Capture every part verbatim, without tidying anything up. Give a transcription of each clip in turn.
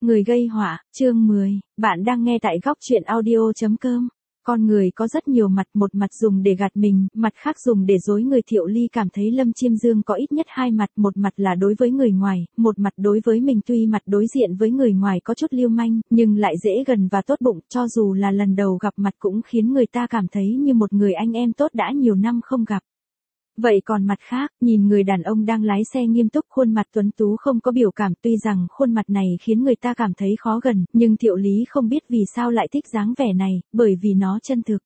Người gây họa, chương mười, bạn đang nghe tại góc truyện audio chấm com. Con người có rất nhiều mặt, một mặt dùng để gạt mình, mặt khác dùng để dối người. Thiệu Ly cảm thấy Lâm Chiêm Dương có ít nhất hai mặt, một mặt là đối với người ngoài, một mặt đối với mình. Tuy mặt đối diện với người ngoài có chút lưu manh, nhưng lại dễ gần và tốt bụng, cho dù là lần đầu gặp mặt cũng khiến người ta cảm thấy như một người anh em tốt đã nhiều năm không gặp. Vậy còn mặt khác, nhìn người đàn ông đang lái xe nghiêm túc, khuôn mặt tuấn tú không có biểu cảm. Tuy rằng khuôn mặt này khiến người ta cảm thấy khó gần, nhưng Thiệu Lý không biết vì sao lại thích dáng vẻ này, bởi vì nó chân thực.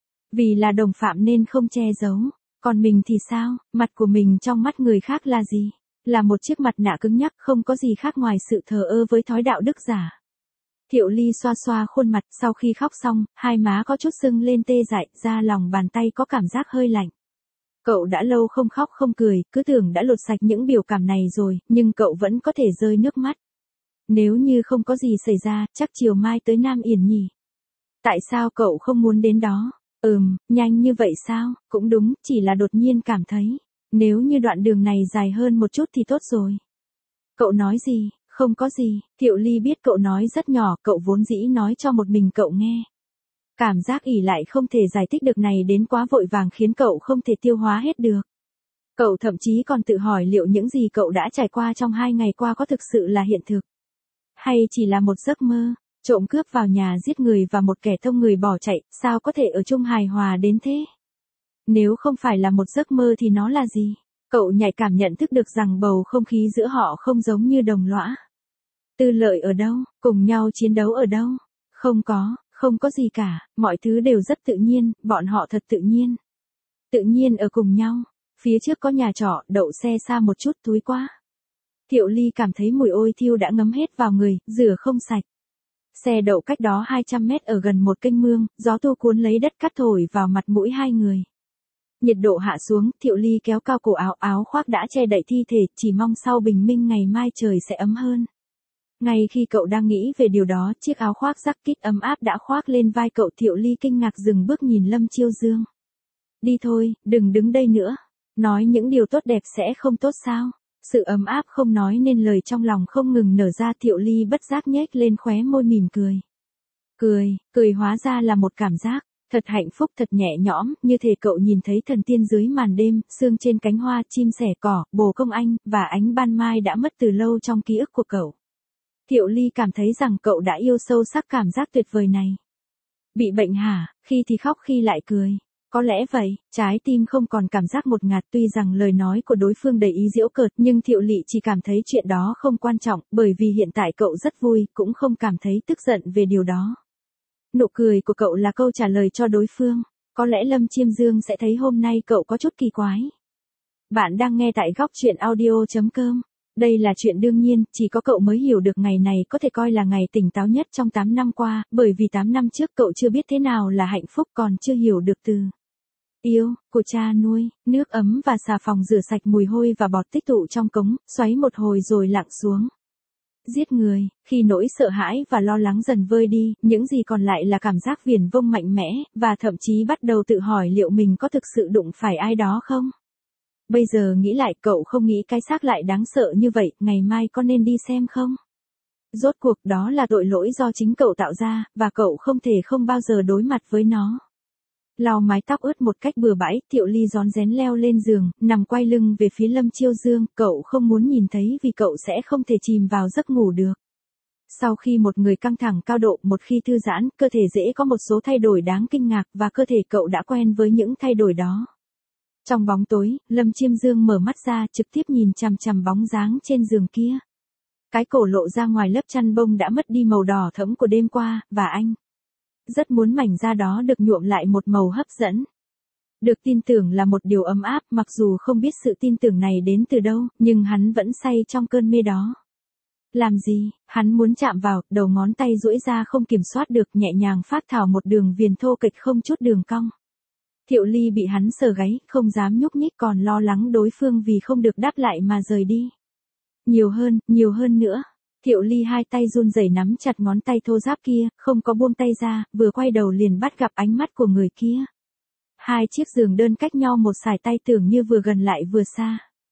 Vì là đồng phạm nên không che giấu. Còn mình thì sao, mặt của mình trong mắt người khác là gì? Là một chiếc mặt nạ cứng nhắc, không có gì khác ngoài sự thờ ơ với thói đạo đức giả. Thiệu Ly xoa xoa khuôn mặt, sau khi khóc xong, hai má có chút sưng lên tê dại, da lòng bàn tay có cảm giác hơi lạnh. Cậu đã lâu không khóc không cười, cứ tưởng đã lột sạch những biểu cảm này rồi, nhưng cậu vẫn có thể rơi nước mắt. Nếu như không có gì xảy ra, chắc chiều mai tới Nam Yển nhỉ? Tại sao cậu không muốn đến đó? Ừm, nhanh như vậy sao? Cũng đúng, chỉ là đột nhiên cảm thấy. Nếu như đoạn đường này dài hơn một chút thì tốt rồi. Cậu nói gì? Không có gì. Thiệu Ly biết cậu nói rất nhỏ, cậu vốn dĩ nói cho một mình cậu nghe. Cảm giác ỉ lại không thể giải thích được này đến quá vội vàng khiến cậu không thể tiêu hóa hết được. Cậu thậm chí còn tự hỏi liệu những gì cậu đã trải qua trong hai ngày qua có thực sự là hiện thực. Hay chỉ là một giấc mơ, trộm cướp vào nhà giết người và một kẻ thông người bỏ chạy, sao có thể ở chung hài hòa đến thế? Nếu không phải là một giấc mơ thì nó là gì? Cậu nhạy cảm nhận thức được rằng bầu không khí giữa họ không giống như đồng lõa. Tư lợi ở đâu? Cùng nhau chiến đấu ở đâu? Không có. Không có gì cả, mọi thứ đều rất tự nhiên, bọn họ thật tự nhiên. Tự nhiên ở cùng nhau, phía trước có nhà trọ, đậu xe xa một chút, túi quá. Thiệu Ly cảm thấy mùi ôi thiêu đã ngấm hết vào người, rửa không sạch. Xe đậu cách đó hai trăm mét ở gần một kênh mương, gió thu cuốn lấy đất cát thổi vào mặt mũi hai người. Nhiệt độ hạ xuống, Thiệu Ly kéo cao cổ áo, áo khoác đã che đậy thi thể, chỉ mong sau bình minh ngày mai trời sẽ ấm hơn. Ngay khi cậu đang nghĩ về điều đó, chiếc áo khoác jacket ấm áp đã khoác lên vai cậu. Thiệu Ly kinh ngạc dừng bước nhìn Lâm Chiêu Dương. Đi thôi, đừng đứng đây nữa. Nói những điều tốt đẹp sẽ không tốt sao? Sự ấm áp không nói nên lời trong lòng không ngừng nở ra. Thiệu Ly bất giác nhếch lên khóe môi mỉm cười. Cười, cười hóa ra là một cảm giác. Thật hạnh phúc, thật nhẹ nhõm, như thể cậu nhìn thấy thần tiên dưới màn đêm, sương trên cánh hoa, chim sẻ cỏ, bồ công anh, và ánh ban mai đã mất từ lâu trong ký ức của cậu. Thiệu Ly cảm thấy rằng cậu đã yêu sâu sắc cảm giác tuyệt vời này. Bị bệnh hả, khi thì khóc khi lại cười. Có lẽ vậy, trái tim không còn cảm giác ngột ngạt. Tuy rằng lời nói của đối phương đầy ý giễu cợt, nhưng Thiệu Ly chỉ cảm thấy chuyện đó không quan trọng, bởi vì hiện tại cậu rất vui, cũng không cảm thấy tức giận về điều đó. Nụ cười của cậu là câu trả lời cho đối phương. Có lẽ Lâm Chiêm Dương sẽ thấy hôm nay cậu có chút kỳ quái. Bạn đang nghe tại góc truyện audio chấm com. Đây là chuyện đương nhiên, chỉ có cậu mới hiểu được ngày này có thể coi là ngày tỉnh táo nhất trong tám năm qua, bởi vì tám năm trước cậu chưa biết thế nào là hạnh phúc, còn chưa hiểu được từ yêu của cha nuôi, nước ấm và xà phòng rửa sạch mùi hôi và bọt tích tụ trong cống, xoáy một hồi rồi lặng xuống. Giết người, khi nỗi sợ hãi và lo lắng dần vơi đi, những gì còn lại là cảm giác viển vông mạnh mẽ, và thậm chí bắt đầu tự hỏi liệu mình có thực sự đụng phải ai đó không? Bây giờ nghĩ lại, cậu không nghĩ cái xác lại đáng sợ như vậy, ngày mai có nên đi xem không? Rốt cuộc đó là tội lỗi do chính cậu tạo ra, và cậu không thể không bao giờ đối mặt với nó. Lau mái tóc ướt một cách bừa bãi, Thiệu Ly rón rén leo lên giường, nằm quay lưng về phía Lâm Chiêu Dương, cậu không muốn nhìn thấy vì cậu sẽ không thể chìm vào giấc ngủ được. Sau khi một người căng thẳng cao độ, một khi thư giãn, cơ thể dễ có một số thay đổi đáng kinh ngạc, và cơ thể cậu đã quen với những thay đổi đó. Trong bóng tối, Lâm Chiêm Dương mở mắt ra, trực tiếp nhìn chằm chằm bóng dáng trên giường kia. Cái cổ lộ ra ngoài lớp chăn bông đã mất đi màu đỏ thẫm của đêm qua, và anh rất muốn mảnh da đó được nhuộm lại một màu hấp dẫn. Được tin tưởng là một điều ấm áp, mặc dù không biết sự tin tưởng này đến từ đâu, nhưng hắn vẫn say trong cơn mê đó. Làm gì, hắn muốn chạm vào, đầu ngón tay duỗi ra không kiểm soát được, nhẹ nhàng phác thảo một đường viền thô kệch không chút đường cong. Thiệu Ly bị hắn sờ gáy, không dám nhúc nhích, còn lo lắng đối phương vì không được đáp lại mà rời đi. Nhiều hơn, nhiều hơn nữa. Thiệu Ly hai tay run rẩy nắm chặt ngón tay thô ráp kia, không có buông tay ra, vừa quay đầu liền bắt gặp ánh mắt của người kia. Hai chiếc giường đơn cách nhau một sải tay tưởng như vừa gần lại vừa xa.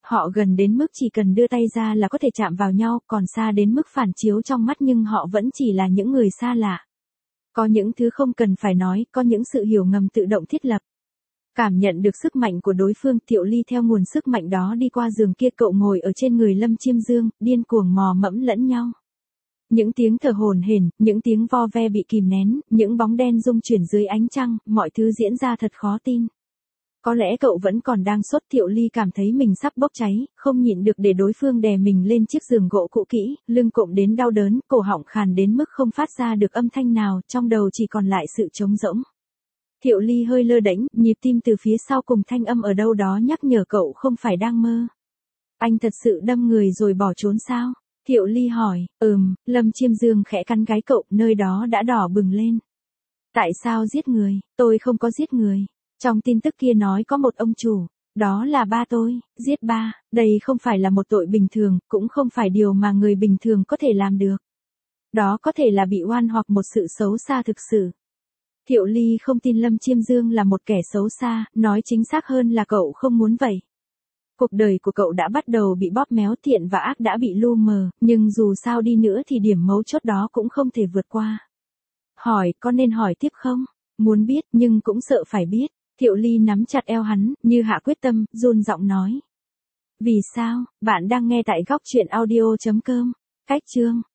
Họ gần đến mức chỉ cần đưa tay ra là có thể chạm vào nhau, còn xa đến mức phản chiếu trong mắt nhưng họ vẫn chỉ là những người xa lạ. Có những thứ không cần phải nói, có những sự hiểu ngầm tự động thiết lập. Cảm nhận được sức mạnh của đối phương, Thiệu Ly theo nguồn sức mạnh đó đi qua giường kia, cậu ngồi ở trên người Lâm Chiêm Dương, điên cuồng mò mẫm lẫn nhau. Những tiếng thở hổn hển, những tiếng vo ve bị kìm nén, những bóng đen rung chuyển dưới ánh trăng, mọi thứ diễn ra thật khó tin. Có lẽ cậu vẫn còn đang sốt. Thiệu Ly cảm thấy mình sắp bốc cháy, không nhịn được để đối phương đè mình lên chiếc giường gỗ cũ kỹ, lưng cộm đến đau đớn, cổ họng khàn đến mức không phát ra được âm thanh nào, trong đầu chỉ còn lại sự trống rỗng. Thiệu Ly hơi lơ đễnh, nhịp tim từ phía sau cùng thanh âm ở đâu đó nhắc nhở cậu không phải đang mơ. Anh thật sự đâm người rồi bỏ trốn sao? Thiệu Ly hỏi. Ừm, Lâm Chiêm Dương khẽ cắn gáy cậu, nơi đó đã đỏ bừng lên. Tại sao giết người? Tôi không có giết người. Trong tin tức kia nói có một ông chủ. Đó là ba tôi. Giết ba, đây không phải là một tội bình thường, cũng không phải điều mà người bình thường có thể làm được. Đó có thể là bị oan hoặc một sự xấu xa thực sự. Thiệu Ly không tin Lâm Chiêm Dương là một kẻ xấu xa, nói chính xác hơn là cậu không muốn vậy. Cuộc đời của cậu đã bắt đầu bị bóp méo, thiện và ác đã bị lu mờ, nhưng dù sao đi nữa thì điểm mấu chốt đó cũng không thể vượt qua. Hỏi, có nên hỏi tiếp không? Muốn biết, nhưng cũng sợ phải biết. Thiệu Ly nắm chặt eo hắn, như hạ quyết tâm, run giọng nói. Vì sao? Bạn đang nghe tại góc truyện audio chấm com. Cách chương